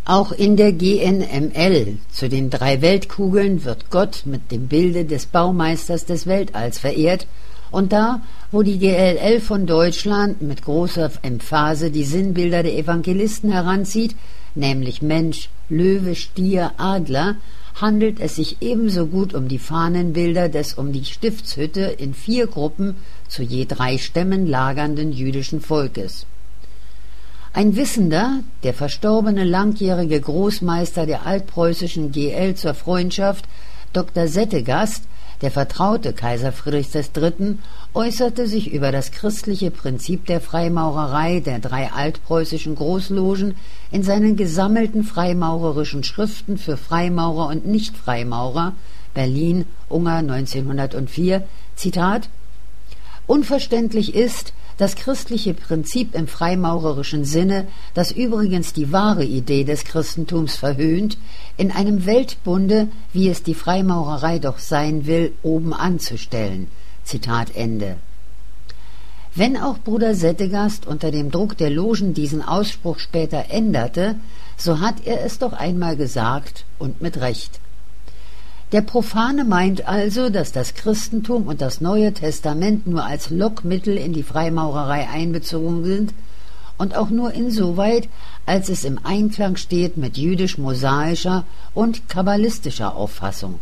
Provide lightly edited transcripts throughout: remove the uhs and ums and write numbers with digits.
Auch in der GNML zu den 3 Weltkugeln wird Gott mit dem Bilde des Baumeisters des Weltalls verehrt, und da, wo die GLL von Deutschland mit großer Emphase die Sinnbilder der Evangelisten heranzieht, nämlich Mensch, Löwe, Stier, Adler, handelt es sich ebenso gut um die Fahnenbilder des um die Stiftshütte in 4 Gruppen zu je 3 Stämmen lagernden jüdischen Volkes. Ein Wissender, der verstorbene langjährige Großmeister der altpreußischen GL zur Freundschaft, Dr. Settegast, der Vertraute Kaiser Friedrichs III., äußerte sich über das christliche Prinzip der Freimaurerei der 3 altpreußischen Großlogen in seinen gesammelten freimaurerischen Schriften für Freimaurer und Nicht-Freimaurer, Berlin, Unger 1904, Zitat: »Unverständlich ist, das christliche Prinzip im freimaurerischen Sinne, das übrigens die wahre Idee des Christentums verhöhnt, in einem Weltbunde, wie es die Freimaurerei doch sein will, oben anzustellen.« Zitat Ende. Wenn auch Bruder Settegast unter dem Druck der Logen diesen Ausspruch später änderte, so hat er es doch einmal gesagt und mit Recht. Der Profane meint also, dass das Christentum und das Neue Testament nur als Lockmittel in die Freimaurerei einbezogen sind und auch nur insoweit, als es im Einklang steht mit jüdisch-mosaischer und kabbalistischer Auffassung.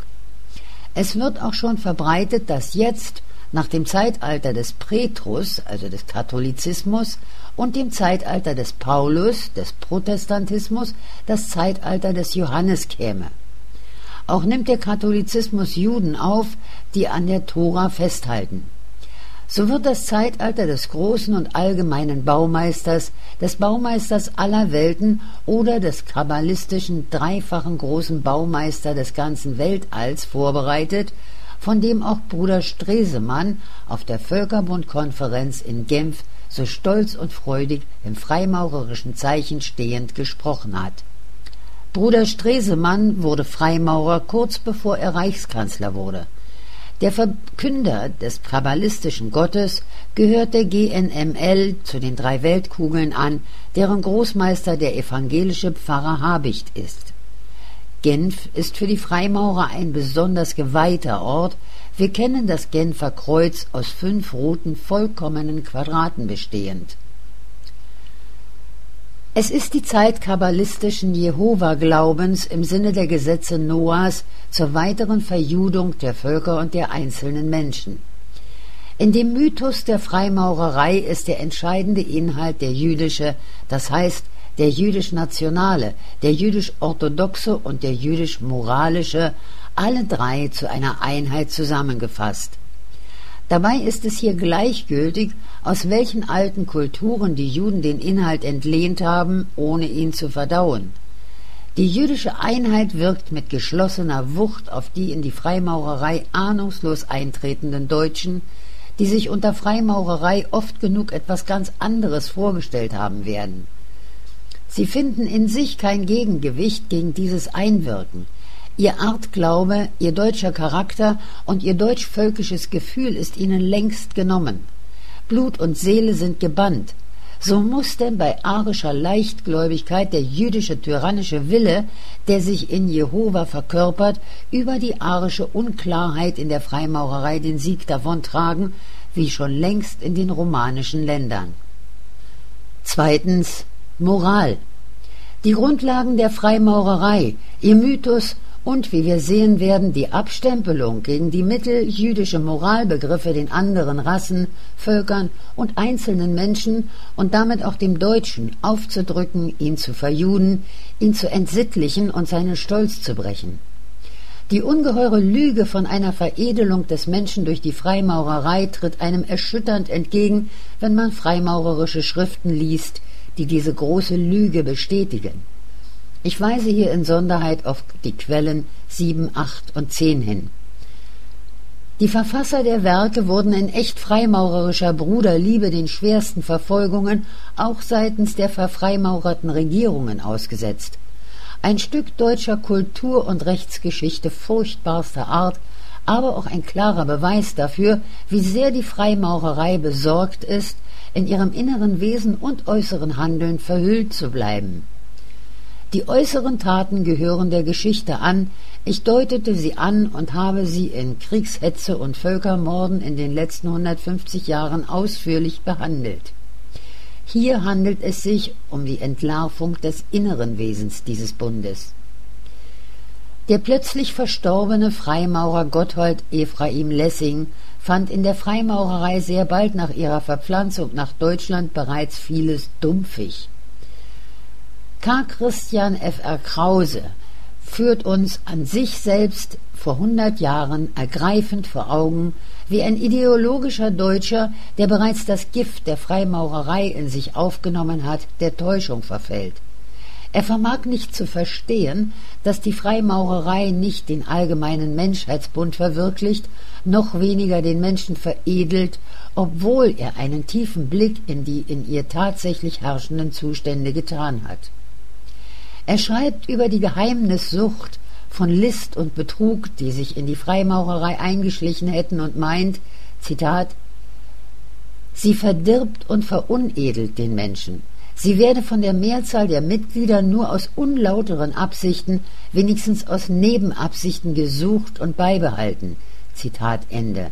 Es wird auch schon verbreitet, dass jetzt, nach dem Zeitalter des Petrus, also des Katholizismus, und dem Zeitalter des Paulus, des Protestantismus, das Zeitalter des Johannes käme. Auch nimmt der Katholizismus Juden auf, die an der Tora festhalten. So wird das Zeitalter des großen und allgemeinen Baumeisters, des Baumeisters aller Welten oder des kabbalistischen dreifachen großen Baumeister des ganzen Weltalls vorbereitet, von dem auch Bruder Stresemann auf der Völkerbundkonferenz in Genf so stolz und freudig im freimaurerischen Zeichen stehend gesprochen hat. Bruder Stresemann wurde Freimaurer kurz bevor er Reichskanzler wurde. Der Verkünder des kabbalistischen Gottes gehört der GNML zu den 3 Weltkugeln an, deren Großmeister der evangelische Pfarrer Habicht ist. Genf ist für die Freimaurer ein besonders geweihter Ort. Wir kennen das Genfer Kreuz aus 5 roten, vollkommenen Quadraten bestehend. Es ist die Zeit kabbalistischen Jehova-Glaubens im Sinne der Gesetze Noahs zur weiteren Verjudung der Völker und der einzelnen Menschen. In dem Mythos der Freimaurerei ist der entscheidende Inhalt der jüdische, das heißt der jüdisch-nationale, der jüdisch-orthodoxe und der jüdisch-moralische, alle 3 zu einer Einheit zusammengefasst. Dabei ist es hier gleichgültig, aus welchen alten Kulturen die Juden den Inhalt entlehnt haben, ohne ihn zu verdauen. Die jüdische Einheit wirkt mit geschlossener Wucht auf die in die Freimaurerei ahnungslos eintretenden Deutschen, die sich unter Freimaurerei oft genug etwas ganz anderes vorgestellt haben werden. Sie finden in sich kein Gegengewicht gegen dieses Einwirken. Ihr Artglaube, ihr deutscher Charakter und ihr deutsch-völkisches Gefühl ist ihnen längst genommen. Blut und Seele sind gebannt. So muss denn bei arischer Leichtgläubigkeit der jüdische tyrannische Wille, der sich in Jehova verkörpert, über die arische Unklarheit in der Freimaurerei den Sieg davontragen, wie schon längst in den romanischen Ländern. Zweitens, Moral. Die Grundlagen der Freimaurerei, ihr Mythos und, wie wir sehen werden, die Abstempelung gegen die mitteljüdische Moralbegriffe den anderen Rassen, Völkern und einzelnen Menschen und damit auch dem Deutschen aufzudrücken, ihn zu verjuden, ihn zu entsittlichen und seinen Stolz zu brechen. Die ungeheure Lüge von einer Veredelung des Menschen durch die Freimaurerei tritt einem erschütternd entgegen, wenn man freimaurerische Schriften liest, die diese große Lüge bestätigen. Ich weise hier in Sonderheit auf die Quellen 7, 8 und 10 hin. Die Verfasser der Werke wurden in echt freimaurerischer Bruderliebe den schwersten Verfolgungen auch seitens der verfreimaurerten Regierungen ausgesetzt. Ein Stück deutscher Kultur- und Rechtsgeschichte furchtbarster Art, aber auch ein klarer Beweis dafür, wie sehr die Freimaurerei besorgt ist, in ihrem inneren Wesen und äußeren Handeln verhüllt zu bleiben. Die äußeren Taten gehören der Geschichte an, ich deutete sie an und habe sie in Kriegshetze und Völkermorden in den letzten 150 Jahren ausführlich behandelt. Hier handelt es sich um die Entlarvung des inneren Wesens dieses Bundes. Der plötzlich verstorbene Freimaurer Gotthold Ephraim Lessing fand in der Freimaurerei sehr bald nach ihrer Verpflanzung nach Deutschland bereits vieles dumpfig. Karl Christian Fr. Krause führt uns an sich selbst vor 100 Jahren ergreifend vor Augen, wie ein ideologischer Deutscher, der bereits das Gift der Freimaurerei in sich aufgenommen hat, der Täuschung verfällt. Er vermag nicht zu verstehen, dass die Freimaurerei nicht den allgemeinen Menschheitsbund verwirklicht, noch weniger den Menschen veredelt, obwohl er einen tiefen Blick in die in ihr tatsächlich herrschenden Zustände getan hat. Er schreibt über die Geheimnissucht von List und Betrug, die sich in die Freimaurerei eingeschlichen hätten und meint, Zitat, sie verdirbt und verunedelt den Menschen. Sie werde von der Mehrzahl der Mitglieder nur aus unlauteren Absichten, wenigstens aus Nebenabsichten gesucht und beibehalten. Zitat Ende.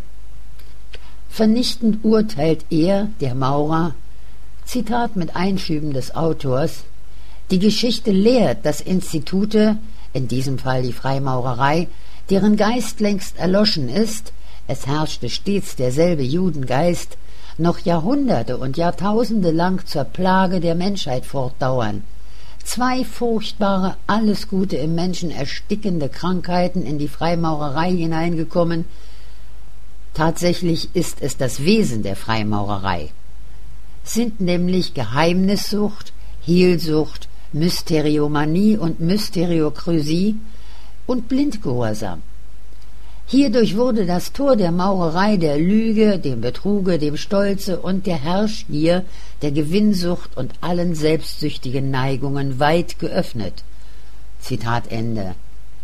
Vernichtend urteilt er, der Maurer, Zitat mit Einschüben des Autors, die Geschichte lehrt, dass Institute, in diesem Fall die Freimaurerei, deren Geist längst erloschen ist, es herrschte stets derselbe Judengeist, noch Jahrhunderte und Jahrtausende lang zur Plage der Menschheit fortdauern. 2 furchtbare, alles Gute im Menschen erstickende Krankheiten in die Freimaurerei hineingekommen. Tatsächlich ist es das Wesen der Freimaurerei. Sind nämlich Geheimnissucht, Hehlsucht, Mysteriomanie und Mysteriokrysie und Blindgehorsam. Hierdurch wurde das Tor der Maurerei der Lüge, dem Betruge, dem Stolze und der Herrschgier, der Gewinnsucht und allen selbstsüchtigen Neigungen weit geöffnet. Zitat Ende.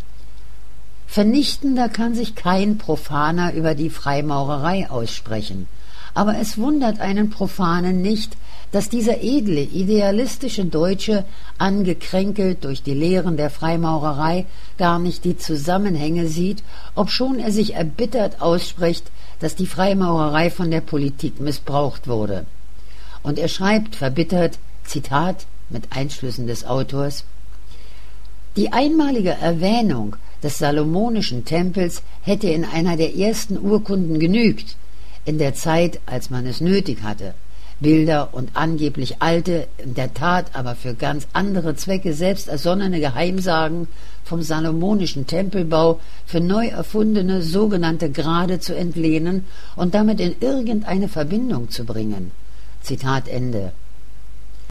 Vernichtender kann sich kein Profaner über die Freimaurerei aussprechen, aber es wundert einen Profanen nicht, dass dieser edle, idealistische Deutsche, angekränkelt durch die Lehren der Freimaurerei, gar nicht die Zusammenhänge sieht, obschon er sich erbittert ausspricht, dass die Freimaurerei von der Politik missbraucht wurde. Und er schreibt verbittert, Zitat mit Einschlüssen des Autors, die einmalige Erwähnung des salomonischen Tempels hätte in einer der ersten Urkunden genügt, in der Zeit, als man es nötig hatte. Bilder und angeblich alte, in der Tat aber für ganz andere Zwecke selbst ersonnene Geheimsagen vom salomonischen Tempelbau für neu erfundene sogenannte Grade zu entlehnen und damit in irgendeine Verbindung zu bringen. Zitat Ende.